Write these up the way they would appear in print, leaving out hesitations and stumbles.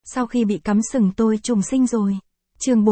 Sau khi bị cắm sừng tôi trùng sinh rồi. Chương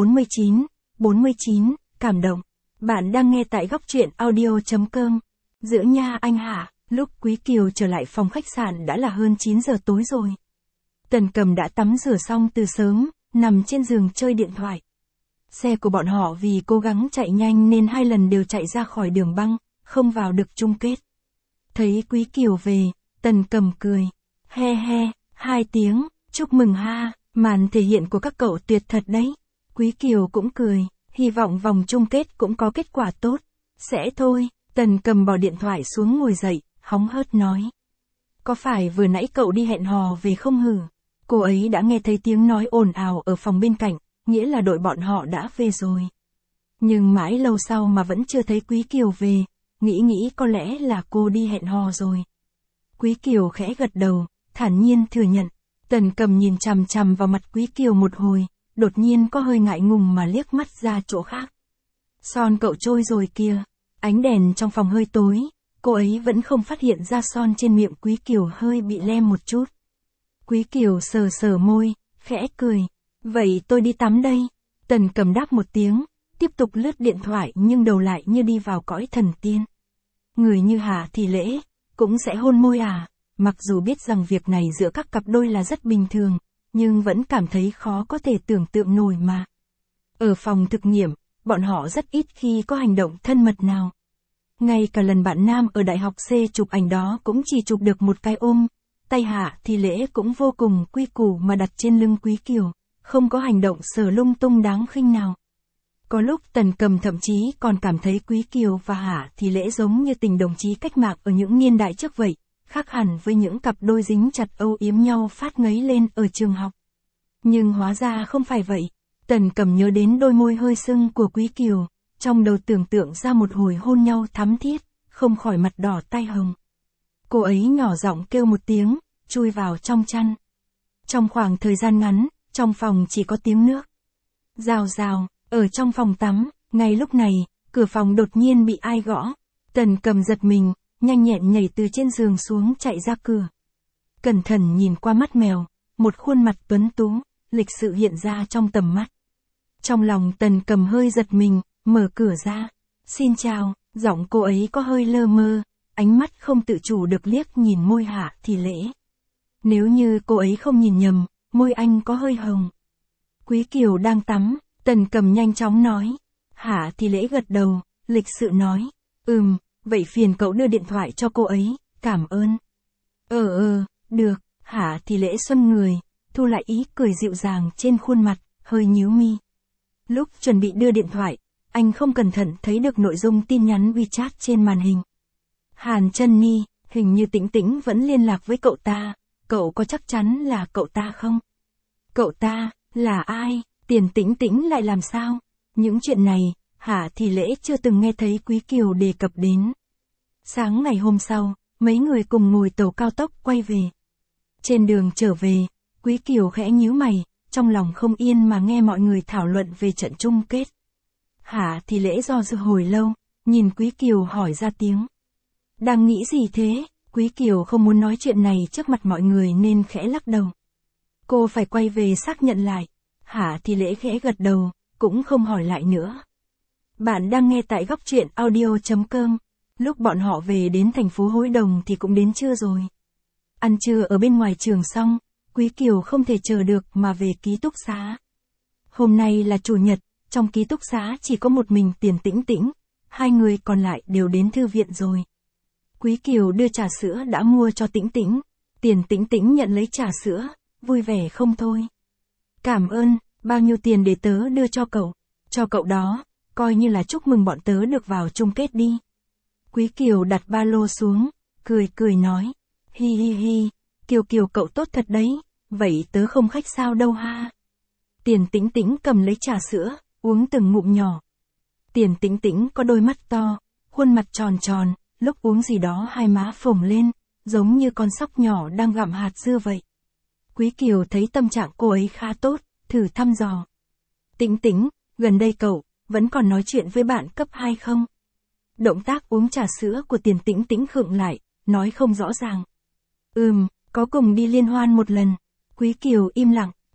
49, cảm động. Bạn đang nghe tại góc truyện audio.com. Giữa nha anh hả, lúc Quý Kiều trở lại phòng khách sạn đã là hơn 9 giờ tối rồi. Tần Cầm đã tắm rửa xong từ sớm, nằm trên giường chơi điện thoại. Xe của bọn họ vì cố gắng chạy nhanh nên 2 lần đều chạy ra khỏi đường băng, không vào được chung kết. Thấy Quý Kiều về, Tần Cầm cười. He he, 2 tiếng, chúc mừng ha, màn thể hiện của các cậu tuyệt thật đấy. Quý Kiều cũng cười, hy vọng vòng chung kết cũng có kết quả tốt. Sẽ thôi, Tần Cầm bỏ điện thoại xuống ngồi dậy, hóng hớt nói. Có phải vừa nãy cậu đi hẹn hò về không hử? Cô ấy đã nghe thấy tiếng nói ồn ào ở phòng bên cạnh, nghĩa là đội bọn họ đã về rồi. Nhưng mãi lâu sau mà vẫn chưa thấy Quý Kiều về, nghĩ có lẽ là cô đi hẹn hò rồi. Quý Kiều khẽ gật đầu, thản nhiên thừa nhận. Tần Cầm nhìn chằm chằm vào mặt Quý Kiều một hồi, đột nhiên có hơi ngại ngùng mà liếc mắt ra chỗ khác. Son cậu trôi rồi kìa. Ánh đèn trong phòng hơi tối, cô ấy vẫn không phát hiện ra son trên miệng Quý Kiều hơi bị lem một chút. Quý Kiều sờ sờ môi, khẽ cười. Vậy tôi đi tắm đây. Tần Cầm đáp một tiếng, tiếp tục lướt điện thoại nhưng đầu lại như đi vào cõi thần tiên. Người như Hà Thì Lễ, cũng sẽ hôn môi à? Mặc dù biết rằng việc này giữa các cặp đôi là rất bình thường, nhưng vẫn cảm thấy khó có thể tưởng tượng nổi mà. Ở phòng thực nghiệm, bọn họ rất ít khi có hành động thân mật nào. Ngay cả lần bạn nam ở đại học C chụp ảnh đó cũng chỉ chụp được một cái ôm. Tay Hạ Thì Lễ cũng vô cùng quy củ mà đặt trên lưng Quý Kiều, không có hành động sờ lung tung đáng khinh nào. Có lúc Tần Cầm thậm chí còn cảm thấy Quý Kiều và Hạ Thì Lễ giống như tình đồng chí cách mạng ở những niên đại trước vậy, khác hẳn với những cặp đôi dính chặt âu yếm nhau phát ngấy lên ở trường học. Nhưng hóa ra không phải vậy. Tần Cầm nhớ đến đôi môi hơi sưng của Quý Kiều, trong đầu tưởng tượng ra một hồi hôn nhau thắm thiết, không khỏi mặt đỏ tai hồng. Cô ấy nhỏ giọng kêu một tiếng, chui vào trong chăn. Trong khoảng thời gian ngắn, trong phòng chỉ có tiếng nước. Rào rào, ở trong phòng tắm, ngay lúc này, cửa phòng đột nhiên bị ai gõ. Tần Cầm giật mình, nhanh nhẹn nhảy từ trên giường xuống chạy ra cửa. Cẩn thận nhìn qua mắt mèo, một khuôn mặt tuấn tú, lịch sự hiện ra trong tầm mắt. Trong lòng Tần Cầm hơi giật mình, mở cửa ra. Xin chào, giọng cô ấy có hơi lơ mơ, ánh mắt không tự chủ được liếc nhìn môi Hạ Thì Lễ. Nếu như cô ấy không nhìn nhầm, môi anh có hơi hồng. Quý Kiều đang tắm, Tần Cầm nhanh chóng nói. Hạ Thì Lễ gật đầu, lịch sự nói. Vậy phiền cậu đưa điện thoại cho cô ấy, cảm ơn. Được, Hạ Thì Lễ xoăn người, thu lại ý cười dịu dàng trên khuôn mặt, hơi nhíu mi. Lúc chuẩn bị đưa điện thoại, anh không cẩn thận thấy được nội dung tin nhắn WeChat trên màn hình. Hàn Chân Nhi, hình như Tĩnh Tĩnh vẫn liên lạc với cậu ta, cậu có chắc chắn là cậu ta không? Cậu ta, là ai? Tiền Tĩnh Tĩnh lại làm sao? Những chuyện này, Hạ Thì Lễ chưa từng nghe thấy Quý Kiều đề cập đến. Sáng ngày hôm sau, mấy người cùng ngồi tàu cao tốc quay về. Trên đường trở về, Quý Kiều khẽ nhíu mày, trong lòng không yên mà nghe mọi người thảo luận về trận chung kết. Hạ Thì Lễ do dự hồi lâu, nhìn Quý Kiều hỏi ra tiếng. Đang nghĩ gì thế? Quý Kiều không muốn nói chuyện này trước mặt mọi người nên khẽ lắc đầu. Cô phải quay về xác nhận lại. Hạ Thì Lễ khẽ gật đầu, cũng không hỏi lại nữa. Bạn đang nghe tại góc truyện audio.com. Lúc bọn họ về đến thành phố Hối Đồng thì cũng đến trưa rồi. Ăn trưa ở bên ngoài trường xong, Quý Kiều không thể chờ được mà về ký túc xá. Hôm nay là chủ nhật, trong ký túc xá chỉ có một mình Tiền Tĩnh Tĩnh, 2 người còn lại đều đến thư viện rồi. Quý Kiều đưa trà sữa đã mua cho Tĩnh Tĩnh, Tiền Tĩnh Tĩnh nhận lấy trà sữa, vui vẻ không thôi. Cảm ơn, bao nhiêu tiền để tớ đưa cho cậu? Cho cậu đó, coi như là chúc mừng bọn tớ được vào chung kết đi. Quý Kiều đặt ba lô xuống, cười nói. Hi hi hi, Kiều cậu tốt thật đấy, vậy tớ không khách sao đâu ha. Tiền Tĩnh Tĩnh cầm lấy trà sữa, uống từng ngụm nhỏ. Tiền Tĩnh Tĩnh có đôi mắt to, khuôn mặt tròn tròn, lúc uống gì đó hai má phồng lên, giống như con sóc nhỏ đang gặm hạt dưa vậy. Quý Kiều thấy tâm trạng cô ấy khá tốt, thử thăm dò. Tĩnh Tĩnh, gần đây cậu, vẫn còn nói chuyện với bạn cấp 2 không? Động tác uống trà sữa của Tiền Tĩnh Tĩnh khựng lại, nói không rõ ràng. Có cùng đi liên hoan một lần. Quý Kiều im lặng,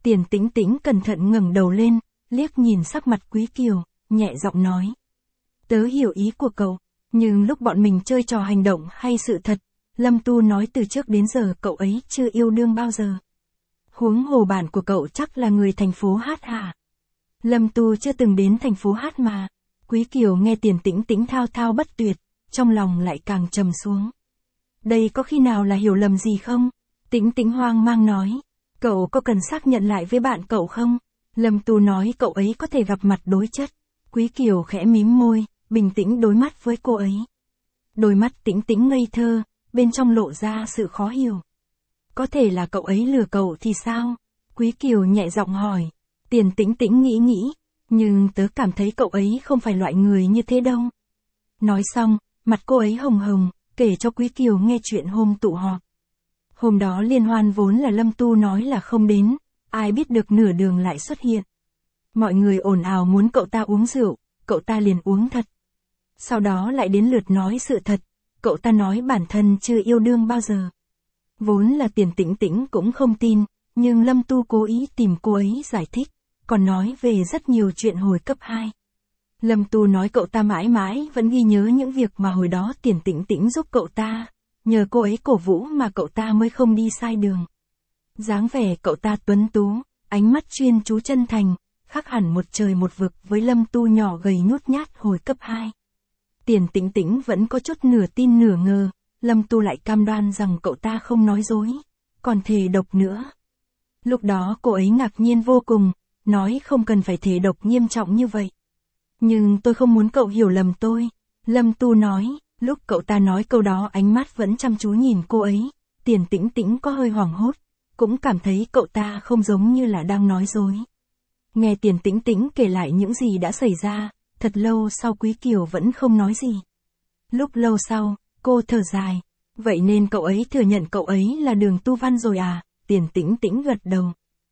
Tiền Tĩnh Tĩnh cẩn thận ngẩng đầu lên, liếc nhìn sắc mặt Quý Kiều, nhẹ giọng nói. Tớ hiểu ý của cậu, nhưng lúc bọn mình chơi trò hành động hay sự thật, Lâm Tu nói từ trước đến giờ cậu ấy chưa yêu đương bao giờ. Huống hồ bản của cậu chắc là người thành phố Hát hả? Lâm Tu chưa từng đến thành phố Hát mà. Quý Kiều nghe Tiền Tĩnh Tĩnh thao thao bất tuyệt, trong lòng lại càng trầm xuống. Đây có khi nào là hiểu lầm gì không? Tĩnh Tĩnh hoang mang nói. Cậu có cần xác nhận lại với bạn cậu không? Lâm Tu nói cậu ấy có thể gặp mặt đối chất. Quý Kiều khẽ mím môi, bình tĩnh đối mắt với cô ấy. Đôi mắt Tĩnh Tĩnh ngây thơ, bên trong lộ ra sự khó hiểu. Có thể là cậu ấy lừa cậu thì sao? Quý Kiều nhẹ giọng hỏi. Tiền Tĩnh Tĩnh nghĩ, nhưng tớ cảm thấy cậu ấy không phải loại người như thế đâu. Nói xong, mặt cô ấy hồng hồng, kể cho Quý Kiều nghe chuyện hôm tụ họp. Hôm đó liên hoan vốn là Lâm Tu nói là không đến, ai biết được nửa đường lại xuất hiện. Mọi người ồn ào muốn cậu ta uống rượu, cậu ta liền uống thật. Sau đó lại đến lượt nói sự thật, cậu ta nói bản thân chưa yêu đương bao giờ. Vốn là Tiền Tĩnh Tĩnh cũng không tin, nhưng Lâm Tu cố ý tìm cô ấy giải thích, còn nói về rất nhiều chuyện hồi cấp 2. Lâm Tu nói cậu ta mãi mãi vẫn ghi nhớ những việc mà hồi đó Tiền Tĩnh Tĩnh giúp cậu ta, nhờ cô ấy cổ vũ mà cậu ta mới không đi sai đường. Dáng vẻ cậu ta tuấn tú, ánh mắt chuyên chú chân thành, khác hẳn một trời một vực với Lâm Tu nhỏ gầy nhút nhát hồi cấp 2. Tiền Tĩnh Tĩnh vẫn có chút nửa tin nửa ngờ, Lâm Tu lại cam đoan rằng cậu ta không nói dối, còn thề độc nữa. Lúc đó cô ấy ngạc nhiên vô cùng, nói không cần phải thề độc nghiêm trọng như vậy. Nhưng tôi không muốn cậu hiểu lầm tôi, Lâm Tu nói, lúc cậu ta nói câu đó ánh mắt vẫn chăm chú nhìn cô ấy, Tiền Tĩnh Tĩnh có hơi hoảng hốt, cũng cảm thấy cậu ta không giống như là đang nói dối. Nghe Tiền Tĩnh Tĩnh kể lại những gì đã xảy ra, thật lâu sau Quý Kiều vẫn không nói gì. Lúc lâu sau, cô thở dài, vậy nên cậu ấy thừa nhận cậu ấy là Đường Tu Văn rồi à? Tiền Tĩnh Tĩnh gật đầu.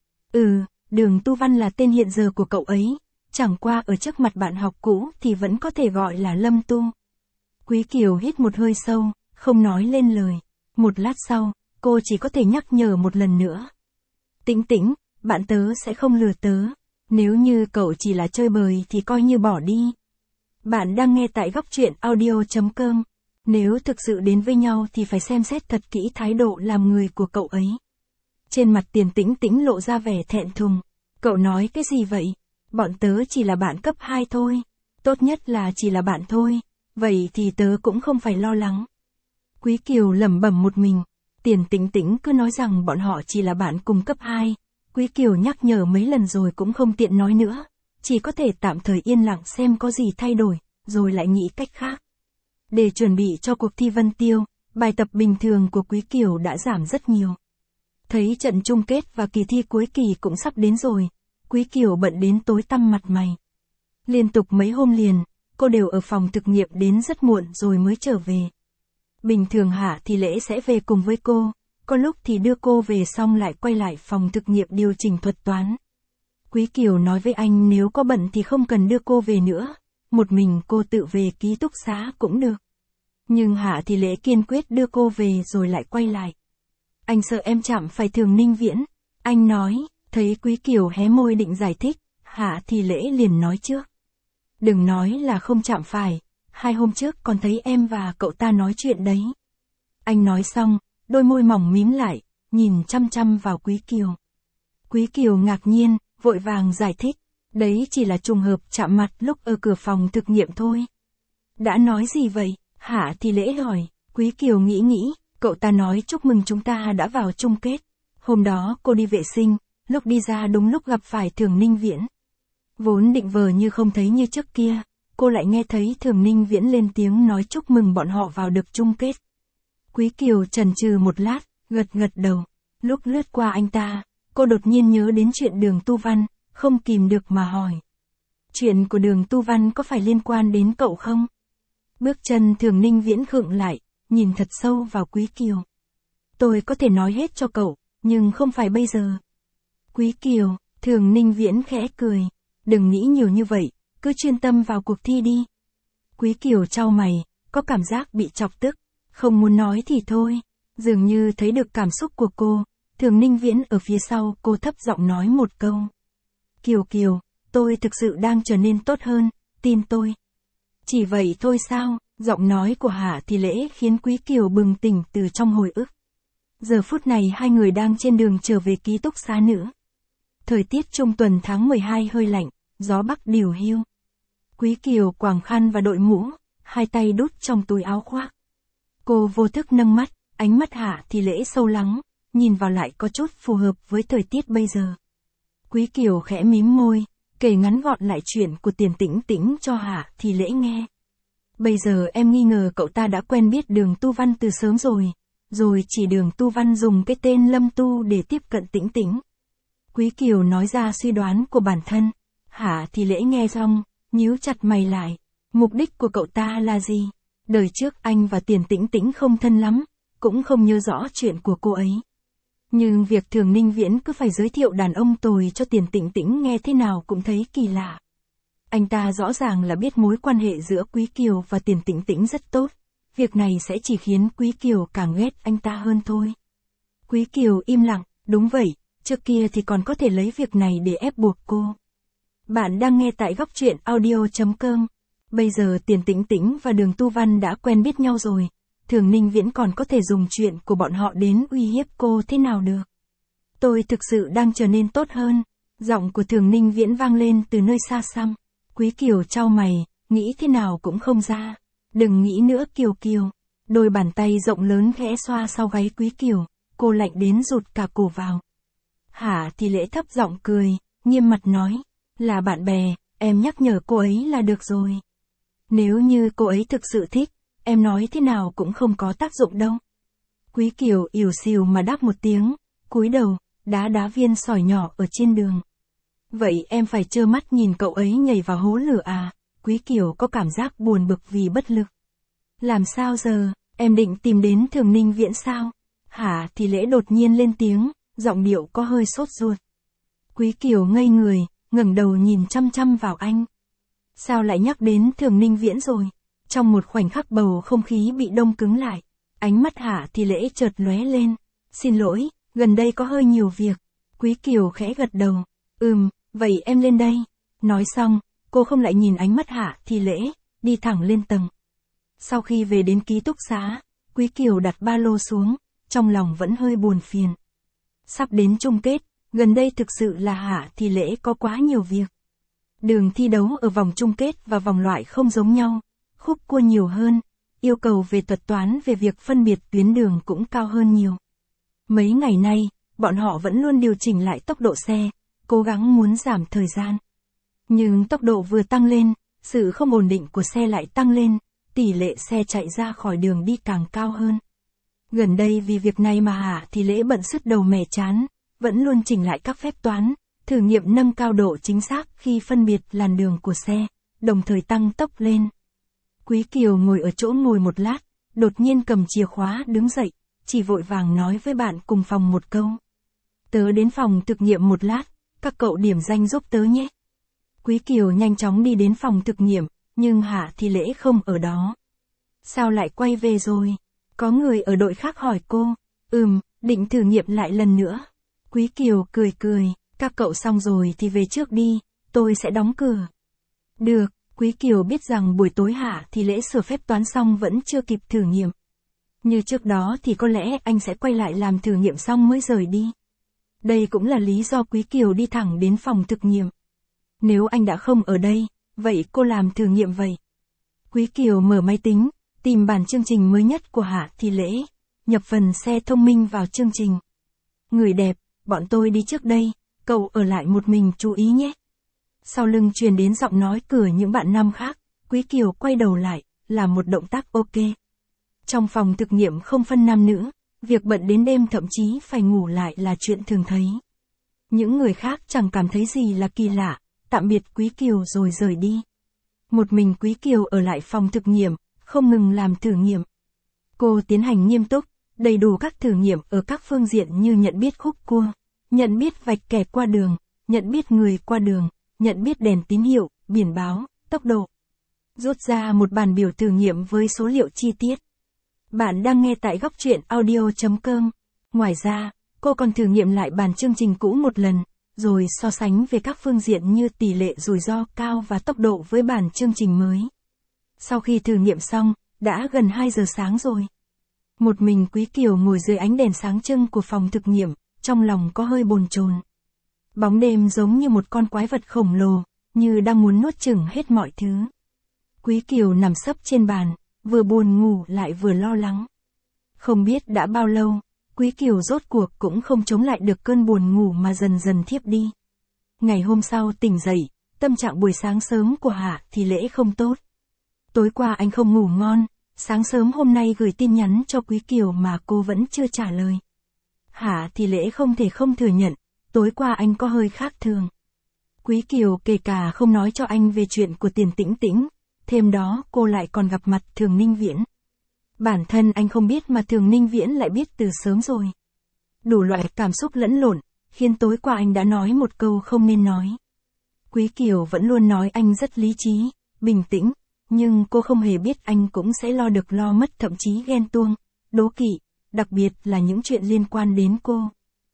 Đường Tu Văn là tên hiện giờ của cậu ấy, chẳng qua ở trước mặt bạn học cũ thì vẫn có thể gọi là Lâm Tu. Quý Kiều hít một hơi sâu, không nói lên lời. Một lát sau, cô chỉ có thể nhắc nhở một lần nữa. Tĩnh Tĩnh, bạn tớ sẽ không lừa tớ. Nếu như cậu chỉ là chơi bời thì coi như bỏ đi. Bạn đang nghe tại góc truyện audio.com. Nếu thực sự đến với nhau thì phải xem xét thật kỹ thái độ làm người của cậu ấy. Trên mặt Tiền Tĩnh Tĩnh lộ ra vẻ thẹn thùng. Cậu nói cái gì vậy? Bọn tớ chỉ là bạn cấp 2 thôi. Tốt nhất là chỉ là bạn thôi. Vậy thì tớ cũng không phải lo lắng. Quý Kiều lẩm bẩm một mình. Tiền Tĩnh Tĩnh cứ nói rằng bọn họ chỉ là bạn cùng cấp 2. Quý Kiều nhắc nhở mấy lần rồi cũng không tiện nói nữa. Chỉ có thể tạm thời yên lặng xem có gì thay đổi, rồi lại nghĩ cách khác. Để chuẩn bị cho cuộc thi Vân Tiêu, bài tập bình thường của Quý Kiều đã giảm rất nhiều. Thấy trận chung kết và kỳ thi cuối kỳ cũng sắp đến rồi, Quý Kiều bận đến tối tăm mặt mày. Liên tục mấy hôm liền, cô đều ở phòng thực nghiệm đến rất muộn rồi mới trở về. Bình thường Hạ thì Lễ sẽ về cùng với cô, có lúc thì đưa cô về xong lại quay lại phòng thực nghiệm điều chỉnh thuật toán. Quý Kiều nói với anh nếu có bận thì không cần đưa cô về nữa, một mình cô tự về ký túc xá cũng được. Nhưng Hạ thì Lễ kiên quyết đưa cô về rồi lại quay lại. Anh sợ em chạm phải Thường Ninh Viễn, anh nói, thấy Quý Kiều hé môi định giải thích, Hạ thì Lễ liền nói trước. Đừng nói là không chạm phải, 2 hôm trước còn thấy em và cậu ta nói chuyện đấy. Anh nói xong, đôi môi mỏng mím lại, nhìn chăm chăm vào Quý Kiều. Quý Kiều ngạc nhiên, vội vàng giải thích, đấy chỉ là trùng hợp chạm mặt lúc ở cửa phòng thực nghiệm thôi. Đã nói gì vậy? Hạ thì Lễ hỏi. Quý Kiều nghĩ, cậu ta nói chúc mừng chúng ta đã vào chung kết. Hôm đó cô đi vệ sinh, lúc đi ra đúng lúc gặp phải Thường Ninh Viễn. Vốn định vờ như không thấy như trước kia, cô lại nghe thấy Thường Ninh Viễn lên tiếng nói chúc mừng bọn họ vào được chung kết. Quý Kiều chần chừ một lát, gật đầu. Lúc lướt qua anh ta, cô đột nhiên nhớ đến chuyện Đường Tu Văn, không kìm được mà hỏi. Chuyện của Đường Tu Văn có phải liên quan đến cậu không? Bước chân Thường Ninh Viễn khựng lại, nhìn thật sâu vào Quý Kiều. Tôi có thể nói hết cho cậu, nhưng không phải bây giờ. Quý Kiều, Thường Ninh Viễn khẽ cười. Đừng nghĩ nhiều như vậy, cứ chuyên tâm vào cuộc thi đi. Quý Kiều chau mày, có cảm giác bị chọc tức, không muốn nói thì thôi. Dường như thấy được cảm xúc của cô, Thường Ninh Viễn ở phía sau cô thấp giọng nói một câu. Kiều Kiều, tôi thực sự đang trở nên tốt hơn, tin tôi. Chỉ vậy thôi sao? Giọng nói của Hạ Thị Lễ khiến Quý Kiều bừng tỉnh từ trong hồi ức. Giờ phút này hai người đang trên đường trở về ký túc xá nữa. Thời tiết trung tuần tháng 12 hơi lạnh, gió bắc điều hiu. Quý Kiều quàng khăn và đội mũ, hai tay đút trong túi áo khoác. Cô vô thức nâng mắt, ánh mắt Hạ Thị Lễ sâu lắng, nhìn vào lại có chút phù hợp với thời tiết bây giờ. Quý Kiều khẽ mím môi, kể ngắn gọn lại chuyện của Tiền Tĩnh Tĩnh cho Hạ Thị Lễ nghe. Bây giờ em nghi ngờ cậu ta đã quen biết Đường Tu Văn từ sớm rồi chỉ Đường Tu Văn dùng cái tên Lâm Tu để tiếp cận Tĩnh Tĩnh. Quý Kiều nói ra suy đoán của bản thân. Hạ Thị Lễ nghe xong, nhíu chặt mày lại. Mục đích của cậu ta là gì? Đời trước anh và Tiền Tĩnh Tĩnh không thân lắm, cũng không nhớ rõ chuyện của cô ấy. Nhưng việc Thường Ninh Viễn cứ phải giới thiệu đàn ông tồi cho Tiền Tĩnh Tĩnh nghe thế nào cũng thấy kỳ lạ. Anh ta rõ ràng là biết mối quan hệ giữa Quý Kiều và Tiền Tĩnh Tĩnh rất tốt. Việc này sẽ chỉ khiến Quý Kiều càng ghét anh ta hơn thôi. Quý Kiều im lặng, đúng vậy, trước kia thì còn có thể lấy việc này để ép buộc cô. Bạn đang nghe tại góc truyện audio.com. Bây giờ Tiền Tĩnh Tĩnh và Đường Tu Văn đã quen biết nhau rồi. Thường Ninh Viễn còn có thể dùng chuyện của bọn họ đến uy hiếp cô thế nào được. Tôi thực sự đang trở nên tốt hơn. Giọng của Thường Ninh Viễn vang lên từ nơi xa xăm. Quý Kiều chau mày, nghĩ thế nào cũng không ra. Đừng nghĩ nữa Kiều Kiều. Đôi bàn tay rộng lớn khẽ xoa sau gáy Quý Kiều. Cô lạnh đến rụt cả cổ vào. Hạ Thị Lễ thấp giọng cười, nghiêm mặt nói. Là bạn bè, em nhắc nhở cô ấy là được rồi. Nếu như cô ấy thực sự thích, em nói thế nào cũng không có tác dụng đâu. Quý Kiều ỉu xìu mà đáp một tiếng, cúi đầu, đá viên sỏi nhỏ ở trên đường. Vậy em phải trơ mắt nhìn cậu ấy nhảy vào hố lửa à? Quý Kiều có cảm giác buồn bực vì bất lực. Làm sao giờ, em định tìm đến Thường Ninh Viễn sao? Hạ Thị Lễ đột nhiên lên tiếng, giọng điệu có hơi sốt ruột. Quý Kiều ngây người, ngẩng đầu nhìn chăm chăm vào anh. Sao lại nhắc đến Thường Ninh Viễn rồi? Trong một khoảnh khắc bầu không khí bị đông cứng lại, ánh mắt Hạ Thị Lễ chợt lóe lên. Xin lỗi, gần đây có hơi nhiều việc. Quý Kiều khẽ gật đầu. Vậy em lên đây. Nói xong, cô không lại nhìn ánh mắt Hạ Thị Lễ, đi thẳng lên tầng. Sau khi về đến ký túc xá, Quý Kiều đặt ba lô xuống, trong lòng vẫn hơi buồn phiền. Sắp đến chung kết, gần đây thực sự là Hạ Thị Lễ có quá nhiều việc. Đường thi đấu ở vòng chung kết và vòng loại không giống nhau, khúc cua nhiều hơn, yêu cầu về thuật toán về việc phân biệt tuyến đường cũng cao hơn nhiều. Mấy ngày nay, bọn họ vẫn luôn điều chỉnh lại tốc độ xe, cố gắng muốn giảm thời gian. Nhưng tốc độ vừa tăng lên, sự không ổn định của xe lại tăng lên, tỷ lệ xe chạy ra khỏi đường đi càng cao hơn. Gần đây vì việc này mà Hạ Thị Lễ bận sứt đầu mẻ chán, vẫn luôn chỉnh lại các phép toán, thử nghiệm nâng cao độ chính xác khi phân biệt làn đường của xe, đồng thời tăng tốc lên. Quý Kiều ngồi ở chỗ ngồi một lát, đột nhiên cầm chìa khóa đứng dậy, chỉ vội vàng nói với bạn cùng phòng một câu. Tớ đến phòng thực nghiệm một lát, các cậu điểm danh giúp tớ nhé. Quý Kiều nhanh chóng đi đến phòng thực nghiệm, nhưng Hạ Thị Lễ không ở đó. Sao lại quay về rồi? Có người ở đội khác hỏi cô. Định thử nghiệm lại lần nữa. Quý Kiều cười, các cậu xong rồi thì về trước đi, tôi sẽ đóng cửa. Được, Quý Kiều biết rằng buổi tối Hạ Thị Lễ sửa phép toán xong vẫn chưa kịp thử nghiệm. Như trước đó thì có lẽ anh sẽ quay lại làm thử nghiệm xong mới rời đi. Đây cũng là lý do Quý Kiều đi thẳng đến phòng thực nghiệm. Nếu anh đã không ở đây, vậy cô làm thử nghiệm vậy. Quý Kiều mở máy tính, tìm bản chương trình mới nhất của Hạ Thị Lễ, nhập phần xe thông minh vào chương trình. Người đẹp, bọn tôi đi trước đây, cậu ở lại một mình chú ý nhé. Sau lưng truyền đến giọng nói của những bạn nam khác, Quý Kiều quay đầu lại, làm một động tác ok. Trong phòng thực nghiệm không phân nam nữ, việc bận đến đêm thậm chí phải ngủ lại là chuyện thường thấy. Những người khác chẳng cảm thấy gì là kỳ lạ, tạm biệt Quý Kiều rồi rời đi. Một mình Quý Kiều ở lại phòng thực nghiệm, không ngừng làm thử nghiệm. Cô tiến hành nghiêm túc, đầy đủ các thử nghiệm ở các phương diện như nhận biết khúc cua, nhận biết vạch kẻ qua đường, nhận biết người qua đường, nhận biết đèn tín hiệu, biển báo, tốc độ. Rút ra một bản biểu thử nghiệm với số liệu chi tiết. Bạn đang nghe tại góc truyện audio.com. Ngoài ra, cô còn thử nghiệm lại bản chương trình cũ một lần, rồi so sánh về các phương diện như tỷ lệ rủi ro cao và tốc độ với bản chương trình mới. Sau khi thử nghiệm xong, đã gần 2 giờ sáng rồi. Một mình Quý Kiều ngồi dưới ánh đèn sáng trưng của phòng thực nghiệm, trong lòng có hơi bồn chồn. Bóng đêm giống như một con quái vật khổng lồ, như đang muốn nuốt chửng hết mọi thứ. Quý Kiều nằm sấp trên bàn, vừa buồn ngủ lại vừa lo lắng. Không biết đã bao lâu, Quý Kiều rốt cuộc cũng không chống lại được cơn buồn ngủ mà dần dần thiếp đi. Ngày hôm sau tỉnh dậy, tâm trạng buổi sáng sớm của Hạ Thị Lễ không tốt. Tối qua anh không ngủ ngon, sáng sớm hôm nay gửi tin nhắn cho Quý Kiều mà cô vẫn chưa trả lời. Hạ Thị Lễ không thể không thừa nhận, tối qua anh có hơi khác thường. Quý Kiều kể cả không nói cho anh về chuyện của Tiền Tĩnh Tĩnh, thêm đó cô lại còn gặp mặt Thường Ninh Viễn. Bản thân anh không biết mà Thường Ninh Viễn lại biết từ sớm rồi. Đủ loại cảm xúc lẫn lộn, khiến tối qua anh đã nói một câu không nên nói. Quý Kiều vẫn luôn nói anh rất lý trí, bình tĩnh, nhưng cô không hề biết anh cũng sẽ lo được lo mất, thậm chí ghen tuông, đố kỵ, đặc biệt là những chuyện liên quan đến cô.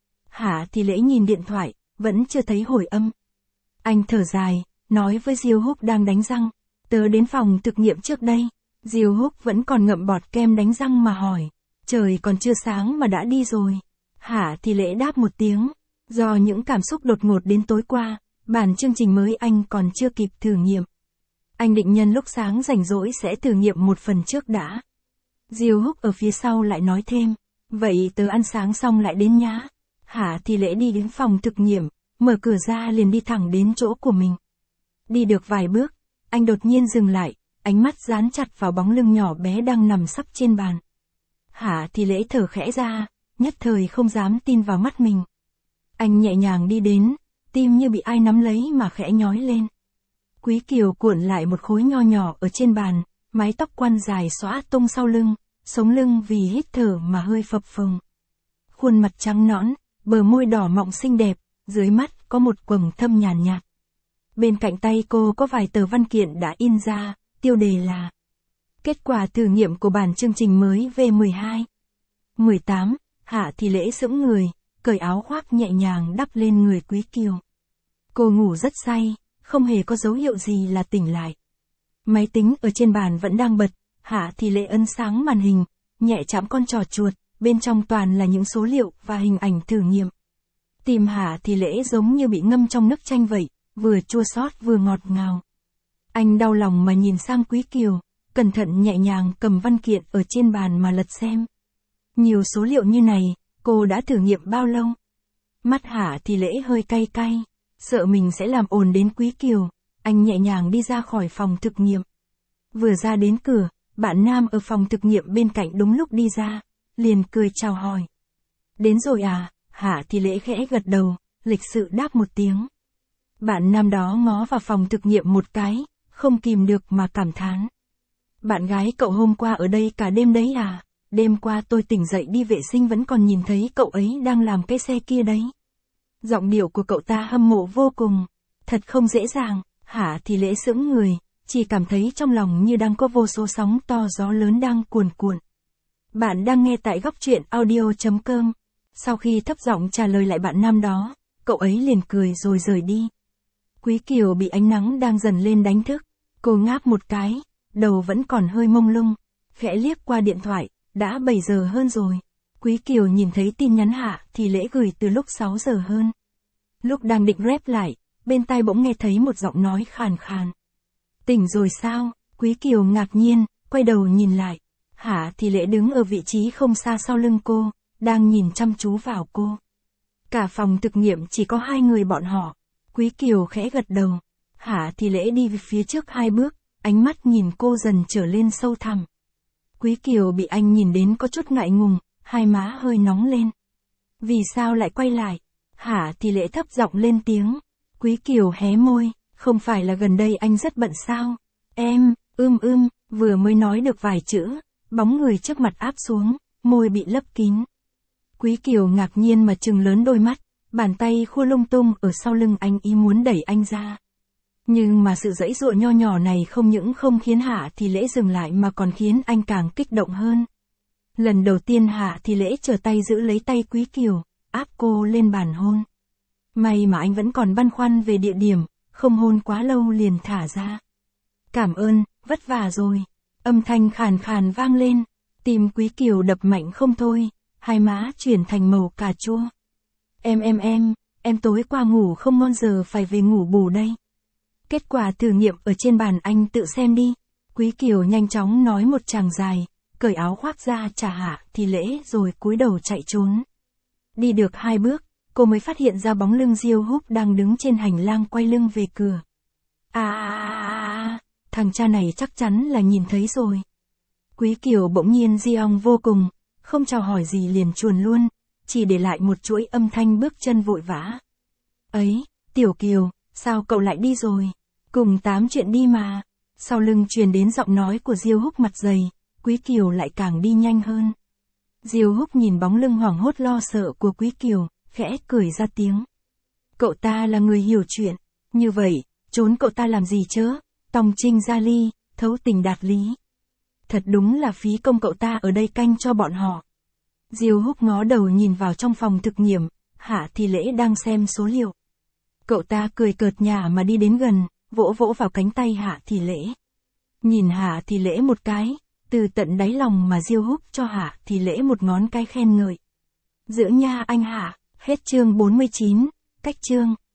Hạ Thị Lễ nhìn điện thoại, vẫn chưa thấy hồi âm. Anh thở dài, nói với Diêu Húc đang đánh răng, tớ đến phòng thực nghiệm trước đây. Diêu Húc vẫn còn ngậm bọt kem đánh răng mà hỏi, trời còn chưa sáng mà đã đi rồi. Hạ Thị Lễ đáp một tiếng, do những cảm xúc đột ngột đến tối qua, bản chương trình mới anh còn chưa kịp thử nghiệm. Anh định nhân lúc sáng rảnh rỗi sẽ thử nghiệm một phần trước đã. Diêu Húc ở phía sau lại nói thêm, vậy tớ ăn sáng xong lại đến nhá. Hạ Thị Lễ đi đến phòng thực nghiệm, mở cửa ra liền đi thẳng đến chỗ của mình. Đi được vài bước, anh đột nhiên dừng lại, ánh mắt dán chặt vào bóng lưng nhỏ bé đang nằm sấp trên bàn. Hạ Thị Lễ thở khẽ ra, nhất thời không dám tin vào mắt mình. Anh nhẹ nhàng đi đến, tim như bị ai nắm lấy mà khẽ nhói lên. Quý Kiều cuộn lại một khối nho nhỏ ở trên bàn, mái tóc quăn dài xõa tung sau lưng, sống lưng vì hít thở mà hơi phập phồng. Khuôn mặt trắng nõn, bờ môi đỏ mọng xinh đẹp, dưới mắt có một quầng thâm nhàn nhạt. Bên cạnh tay cô có vài tờ văn kiện đã in ra, tiêu đề là kết quả thử nghiệm của bản chương trình mới V12. 18, Hạ Thị Lễ sững người, cởi áo khoác nhẹ nhàng đắp lên người Quý Kiều. Cô ngủ rất say, không hề có dấu hiệu gì là tỉnh lại. Máy tính ở trên bàn vẫn đang bật, Hạ Thị Lễ ấn sáng màn hình, nhẹ chạm con trò chuột, bên trong toàn là những số liệu và hình ảnh thử nghiệm. Tim Hạ Thị Lễ giống như bị ngâm trong nước chanh vậy, vừa chua xót vừa ngọt ngào. Anh đau lòng mà nhìn sang Quý Kiều, cẩn thận nhẹ nhàng cầm văn kiện ở trên bàn mà lật xem. Nhiều số liệu như này, cô đã thử nghiệm bao lâu? Mắt Hạ Thị Lễ hơi cay cay, sợ mình sẽ làm ồn đến Quý Kiều, anh nhẹ nhàng đi ra khỏi phòng thực nghiệm. Vừa ra đến cửa, bạn nam ở phòng thực nghiệm bên cạnh đúng lúc đi ra, liền cười chào hỏi. Đến rồi à? Hạ Thị Lễ khẽ gật đầu, lịch sự đáp một tiếng. Bạn nam đó ngó vào phòng thực nghiệm một cái, không kìm được mà cảm thán. Bạn gái cậu hôm qua ở đây cả đêm đấy à? Đêm qua tôi tỉnh dậy đi vệ sinh vẫn còn nhìn thấy cậu ấy đang làm cái xe kia đấy. Giọng điệu của cậu ta hâm mộ vô cùng. Thật không dễ dàng. Hạ Thị Lễ sững người, chỉ cảm thấy trong lòng như đang có vô số sóng to gió lớn đang cuồn cuộn. Bạn đang nghe tại góc truyện audio.com. Sau khi thấp giọng trả lời lại bạn nam đó, cậu ấy liền cười rồi rời đi. Quý Kiều bị ánh nắng đang dần lên đánh thức. Cô ngáp một cái, đầu vẫn còn hơi mông lung, khẽ liếc qua điện thoại, đã 7 giờ hơn rồi. Quý Kiều nhìn thấy tin nhắn Hạ Thị Lễ gửi từ lúc 6 giờ hơn. Lúc đang định rep lại, bên tai bỗng nghe thấy một giọng nói khàn khàn. Tỉnh rồi sao? Quý Kiều ngạc nhiên, quay đầu nhìn lại. Hạ Thị Lễ đứng ở vị trí không xa sau lưng cô, đang nhìn chăm chú vào cô. Cả phòng thực nghiệm chỉ có 2 người bọn họ. Quý Kiều khẽ gật đầu. Hạ Thị Lễ đi về phía trước 2 bước, ánh mắt nhìn cô dần trở lên sâu thẳm. Quý Kiều bị anh nhìn đến có chút ngại ngùng, hai má hơi nóng lên. Vì sao lại quay lại? Hạ Thị Lễ thấp giọng lên tiếng. Quý Kiều hé môi, không phải là gần đây anh rất bận sao? Em, vừa mới nói được vài chữ, bóng người trước mặt áp xuống, môi bị lấp kín. Quý Kiều ngạc nhiên mà trừng lớn đôi mắt, bàn tay khua lung tung ở sau lưng anh ý muốn đẩy anh ra. Nhưng mà sự giãy giụa nho nhỏ này không những không khiến Hạ Thị Lễ dừng lại mà còn khiến anh càng kích động hơn. Lần đầu tiên Hạ Thị Lễ trở tay giữ lấy tay Quý Kiều, áp cô lên bàn hôn. May mà anh vẫn còn băn khoăn về địa điểm, không hôn quá lâu liền thả ra. Cảm ơn, vất vả rồi. Âm thanh khàn khàn vang lên, tim Quý Kiều đập mạnh không thôi, hai má chuyển thành màu cà chua. Em tối qua ngủ không ngon giờ phải về ngủ bù đây. Kết quả thử nghiệm ở trên bàn anh tự xem đi. Quý Kiều nhanh chóng nói một tràng dài, cởi áo khoác ra trả Hạ Thì Lễ rồi cúi đầu chạy trốn. Đi được 2 bước, cô mới phát hiện ra bóng lưng Diêu Húc đang đứng trên hành lang quay lưng về cửa. Thằng cha này chắc chắn là nhìn thấy rồi. Quý Kiều bỗng nhiên Diong vô cùng, không chào hỏi gì liền chuồn luôn, chỉ để lại một chuỗi âm thanh bước chân vội vã. Ấy, Tiểu Kiều, sao cậu lại đi rồi? Cùng tám chuyện đi mà. Sau lưng truyền đến giọng nói của Diêu Húc mặt dày, Quý Kiều lại càng đi nhanh hơn. Diêu Húc nhìn bóng lưng hoảng hốt lo sợ của Quý Kiều, khẽ cười ra tiếng. Cậu ta là người hiểu chuyện, như vậy, trốn cậu ta làm gì chớ? Tòng trinh gia ly, thấu tình đạt lý. Thật đúng là phí công cậu ta ở đây canh cho bọn họ. Diêu Húc ngó đầu nhìn vào trong phòng thực nghiệm, Hạ Thì Lễ đang xem số liệu. Cậu ta cười cợt nhả mà đi đến gần, vỗ vỗ vào cánh tay Hạ Thì Lễ. Nhìn Hạ Thì Lễ một cái, từ tận đáy lòng mà Diêu Húc cho Hạ Thì Lễ một ngón cái khen ngợi. Giữa nha anh Hạ, hết chương 49, cách chương.